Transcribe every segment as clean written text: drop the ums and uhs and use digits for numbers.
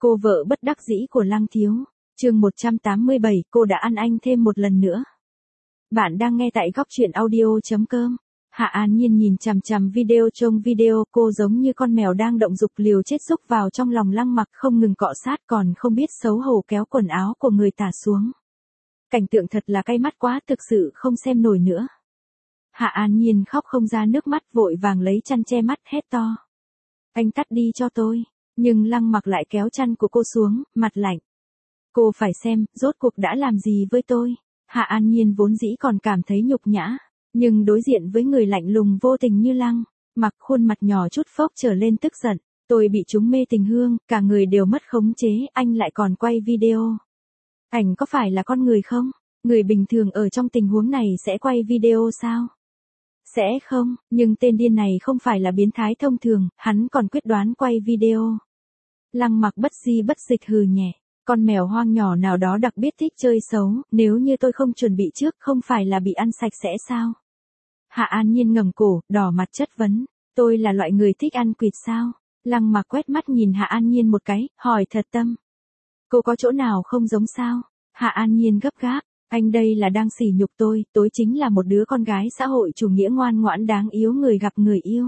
Cô vợ bất đắc dĩ của Lăng Thiếu. Chương 187, cô đã ăn anh thêm một lần nữa. Bạn đang nghe tại góc truyện audio.com. Hạ An Nhiên nhìn chằm chằm video, trông video, cô giống như con mèo đang động dục liều chết xúc vào trong lòng Lăng Mặc, không ngừng cọ sát, còn không biết xấu hổ kéo quần áo của người ta xuống. Cảnh tượng thật là cay mắt quá, thực sự không xem nổi nữa. Hạ An Nhiên khóc không ra nước mắt, vội vàng lấy chăn che mắt, hét to: anh tắt đi cho tôi. Nhưng Lăng Mặc lại kéo chăn của cô xuống, mặt lạnh. Cô phải xem, rốt cuộc đã làm gì với tôi. Hạ An Nhiên vốn dĩ còn cảm thấy nhục nhã, nhưng đối diện với người lạnh lùng vô tình như Lăng Mặc, khuôn mặt nhỏ chút phốc trở lên tức giận. Tôi bị chúng mê tình hương, cả người đều mất khống chế, anh lại còn quay video. Anh có phải là con người không? Người bình thường ở trong tình huống này sẽ quay video sao? Sẽ không, nhưng tên điên này không phải là biến thái thông thường, hắn còn quyết đoán quay video. Lăng Mặc bất di bất dịch hừ nhẹ. Con mèo hoang nhỏ nào đó đặc biệt thích chơi xấu, nếu như tôi không chuẩn bị trước không phải là bị ăn sạch sẽ sao? Hạ An Nhiên ngẩng cổ, đỏ mặt chất vấn. Tôi là loại người thích ăn quỵt sao? Lăng Mặc quét mắt nhìn Hạ An Nhiên một cái, hỏi thật tâm. Cô có chỗ nào không giống sao? Hạ An Nhiên gấp gáp. Anh đây là đang sỉ nhục tôi chính là một đứa con gái xã hội chủ nghĩa ngoan ngoãn đáng yêu, người gặp người yêu.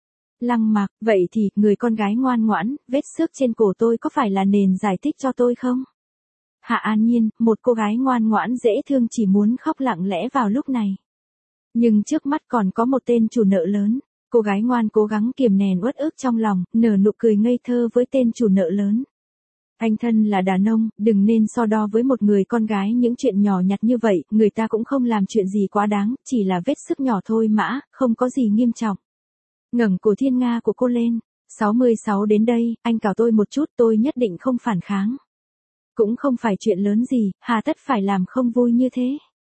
Lăng Mặc, vậy thì, người con gái ngoan ngoãn, vết xước trên cổ tôi có phải là nền giải thích cho tôi không? Hạ An Nhiên, một cô gái ngoan ngoãn dễ thương chỉ muốn khóc lặng lẽ vào lúc này. Nhưng trước mắt còn có một tên chủ nợ lớn. Cô gái ngoan cố gắng kiềm nén uất ức trong lòng, nở nụ cười ngây thơ với tên chủ nợ lớn. Anh thân là đàn ông, đừng nên so đo với một người con gái những chuyện nhỏ nhặt như vậy, người ta cũng không làm chuyện gì quá đáng, chỉ là vết xước nhỏ thôi mà, không có gì nghiêm trọng. Ngẩng cổ thiên nga của cô lên. 66 đến đây, anh cào tôi một chút, tôi nhất định không phản kháng. Cũng không phải chuyện lớn gì, hà tất phải làm không vui như thế.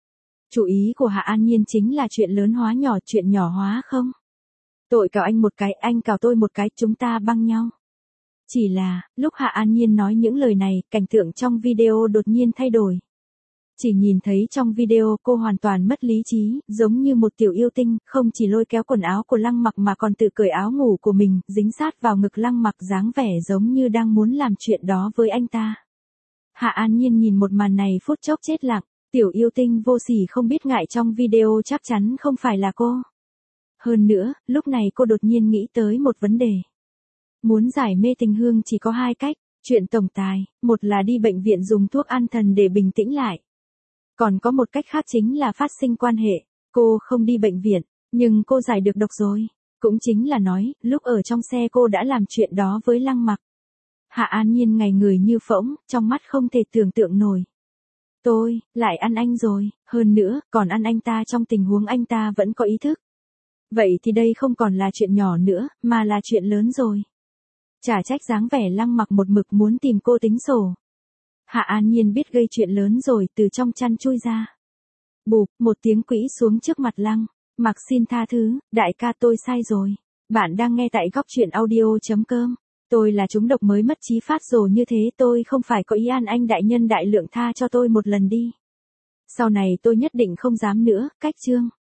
Chủ ý của Hạ An Nhiên chính là chuyện lớn hóa nhỏ, chuyện nhỏ hóa không. Tôi cào anh một cái, anh cào tôi một cái, chúng ta băng nhau. Chỉ là, lúc Hạ An Nhiên nói những lời này, cảnh tượng trong video đột nhiên thay đổi. Chỉ nhìn thấy trong video cô hoàn toàn mất lý trí, giống như một tiểu yêu tinh, không chỉ lôi kéo quần áo của Lăng Mặc mà còn tự cởi áo ngủ của mình, dính sát vào ngực Lăng Mặc, dáng vẻ giống như đang muốn làm chuyện đó với anh ta. Hạ An Nhiên nhìn một màn này phút chốc chết lặng, tiểu yêu tinh vô sỉ không biết ngại trong video chắc chắn không phải là cô. Hơn nữa, lúc này cô đột nhiên nghĩ tới một vấn đề. Muốn giải mê tình hương chỉ có hai cách, chuyện tổng tài, một là đi bệnh viện dùng thuốc an thần để bình tĩnh lại. Còn có một cách khác chính là phát sinh quan hệ. Cô không đi bệnh viện, nhưng cô giải được độc rồi. Cũng chính là nói, lúc ở trong xe cô đã làm chuyện đó với Lăng Mặc. Hạ An Nhiên ngày người như phỗng, trong mắt không thể tưởng tượng nổi. Tôi, lại ăn anh rồi, hơn nữa, còn ăn anh ta trong tình huống anh ta vẫn có ý thức. Vậy thì đây không còn là chuyện nhỏ nữa, mà là chuyện lớn rồi. Chả trách dáng vẻ Lăng Mặc một mực muốn tìm cô tính sổ. Hạ An Nhiên biết gây chuyện lớn rồi, từ trong chăn chui ra. Bụp, một tiếng quỹ xuống trước mặt Lăng Mặc, xin tha thứ, đại ca tôi sai rồi. Bạn đang nghe tại góc truyện audio.com. Tôi là trúng độc mới mất trí phát rồ như thế, tôi không phải có ý ăn anh đại nhân đại lượng, tha cho tôi một lần đi. Sau này tôi nhất định không dám nữa, cách chương.